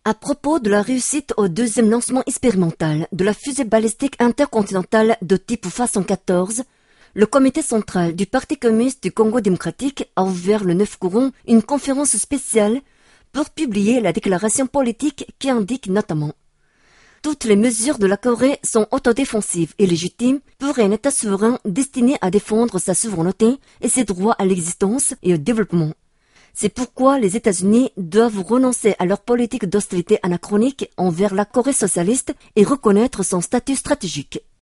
À propos de la réussite au deuxième lancement expérimental de la fusée balistique intercontinentale de type Façon 14, le comité central du Parti communiste du Congo démocratique a ouvert le 9 courant une conférence spéciale pour publier la déclaration politique qui indique notamment: toutes les mesures de la Corée sont autodéfensives et légitimes pour un État souverain destiné à défendre sa souveraineté et ses droits à l'existence et au développement. C'est pourquoi les États-Unis doivent renoncer à leur politique d'hostilité anachronique envers la Corée socialiste et reconnaître son statut stratégique.